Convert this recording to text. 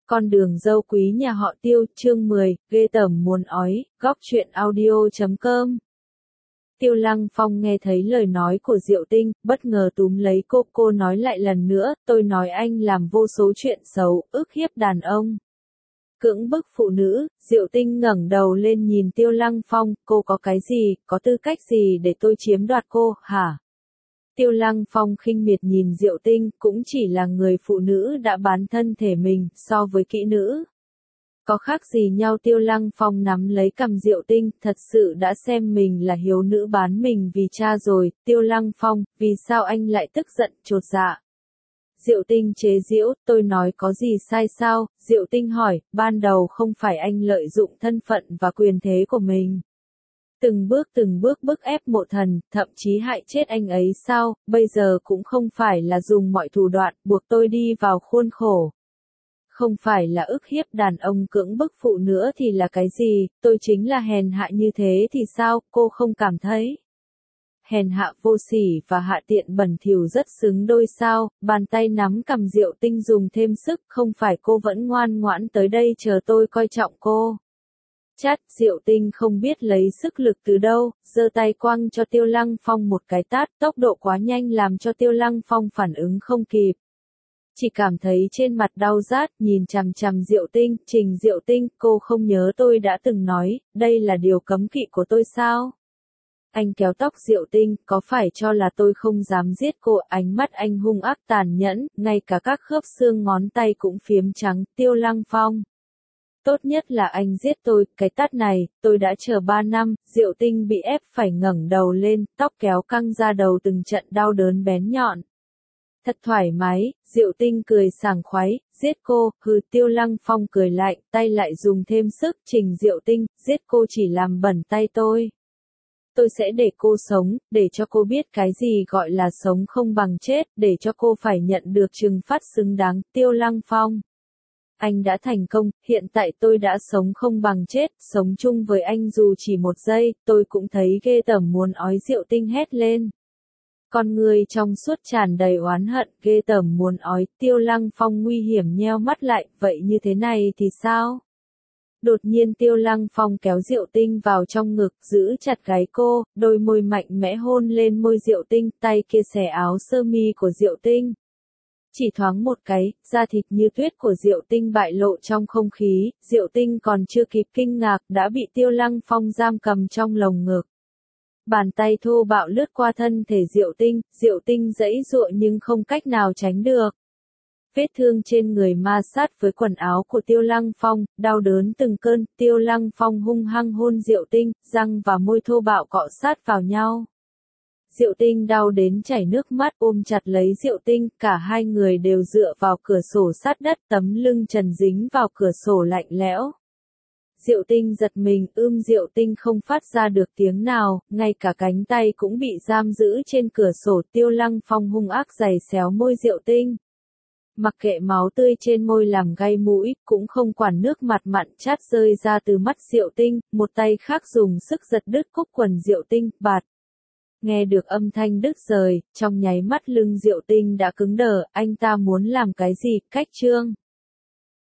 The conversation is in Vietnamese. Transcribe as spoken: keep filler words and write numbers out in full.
Con đường dâu quý nhà họ Tiêu, chương mười, ghê tởm muốn ói, góc truyện audio chấm com. Tiêu Lăng Phong nghe thấy lời nói của Diệu Tinh, bất ngờ túm lấy cô, cô nói lại lần nữa, tôi nói anh làm vô số chuyện xấu, ức hiếp đàn ông. Cưỡng bức phụ nữ, Diệu Tinh ngẩng đầu lên nhìn Tiêu Lăng Phong, cô có cái gì, có tư cách gì để tôi chiếm đoạt cô, hả? Tiêu Lăng Phong khinh miệt nhìn Diệu Tinh, cũng chỉ là người phụ nữ đã bán thân thể mình, so với kỹ nữ. Có khác gì nhau? Tiêu Lăng Phong nắm lấy cằm Diệu Tinh, thật sự đã xem mình là hiếu nữ bán mình vì cha rồi. Tiêu Lăng Phong, vì sao anh lại tức giận, chột dạ? Diệu Tinh chế giễu, tôi nói có gì sai sao? Diệu Tinh hỏi, ban đầu không phải anh lợi dụng thân phận và quyền thế của mình. Từng bước từng bước bức ép Mộ Thần, thậm chí hại chết anh ấy sao? Bây giờ cũng không phải là dùng mọi thủ đoạn buộc tôi đi vào khuôn khổ. Không phải là ức hiếp đàn ông cưỡng bức phụ nữa thì là cái gì? Tôi chính là hèn hạ như thế thì sao? Cô không cảm thấy hèn hạ vô sỉ và hạ tiện bẩn thỉu rất xứng đôi sao? Bàn tay nắm cằm Diệu Tinh dùng thêm sức, không phải cô vẫn ngoan ngoãn tới đây chờ tôi coi trọng cô. Chát, Diệu Tinh không biết lấy sức lực từ đâu, giơ tay quăng cho Tiêu Lăng Phong một cái tát, tốc độ quá nhanh làm cho Tiêu Lăng Phong phản ứng không kịp. Chỉ cảm thấy trên mặt đau rát, nhìn chằm chằm Diệu Tinh, Trình Diệu Tinh, cô không nhớ tôi đã từng nói, đây là điều cấm kỵ của tôi sao? Anh kéo tóc Diệu Tinh, có phải cho là tôi không dám giết cô? Ánh mắt anh hung ác tàn nhẫn, ngay cả các khớp xương ngón tay cũng phiếm trắng. Tiêu Lăng Phong, tốt nhất là anh giết tôi, cái tát này, tôi đã chờ ba năm. Diệu Tinh bị ép phải ngẩng đầu lên, tóc kéo căng ra đầu từng trận đau đớn bén nhọn. Thật thoải mái, Diệu Tinh cười sảng khoái, giết cô, hừ. Tiêu Lăng Phong cười lạnh, tay lại dùng thêm sức. Trình Diệu Tinh, giết cô chỉ làm bẩn tay tôi. Tôi sẽ để cô sống, để cho cô biết cái gì gọi là sống không bằng chết, để cho cô phải nhận được trừng phạt xứng đáng. Tiêu Lăng Phong, anh đã thành công, hiện tại tôi đã sống không bằng chết, sống chung với anh dù chỉ một giây, tôi cũng thấy ghê tởm muốn ói. Diệu Tinh hét lên. Con người trong suốt tràn đầy oán hận, ghê tởm muốn ói. Tiêu Lăng Phong nguy hiểm nheo mắt lại, vậy như thế này thì sao? Đột nhiên Tiêu Lăng Phong kéo Diệu Tinh vào trong ngực, giữ chặt gáy cô, đôi môi mạnh mẽ hôn lên môi Diệu Tinh, tay kia xẻ áo sơ mi của Diệu Tinh. Chỉ thoáng một cái, da thịt như tuyết của Diệu Tinh bại lộ trong không khí, Diệu Tinh còn chưa kịp kinh ngạc, đã bị Tiêu Lăng Phong giam cầm trong lồng ngực. Bàn tay thô bạo lướt qua thân thể Diệu Tinh, Diệu Tinh giãy giụa nhưng không cách nào tránh được. Vết thương trên người ma sát với quần áo của Tiêu Lăng Phong, đau đớn từng cơn. Tiêu Lăng Phong hung hăng hôn Diệu Tinh, răng và môi thô bạo cọ sát vào nhau. Diệu Tinh đau đến chảy nước mắt, ôm chặt lấy Diệu Tinh, cả hai người đều dựa vào cửa sổ sát đất, tấm lưng trần dính vào cửa sổ lạnh lẽo. Diệu Tinh giật mình, ưm Diệu Tinh không phát ra được tiếng nào, ngay cả cánh tay cũng bị giam giữ trên cửa sổ. Tiêu Lăng Phong hung ác giày xéo môi Diệu Tinh. Mặc kệ máu tươi trên môi làm gay mũi, cũng không quản nước mặt mặn chát rơi ra từ mắt Diệu Tinh, một tay khác dùng sức giật đứt cúc quần Diệu Tinh, bạt. Nghe được âm thanh đứt rời, trong nháy mắt lưng Diệu Tinh đã cứng đờ, anh ta muốn làm cái gì? Cách chương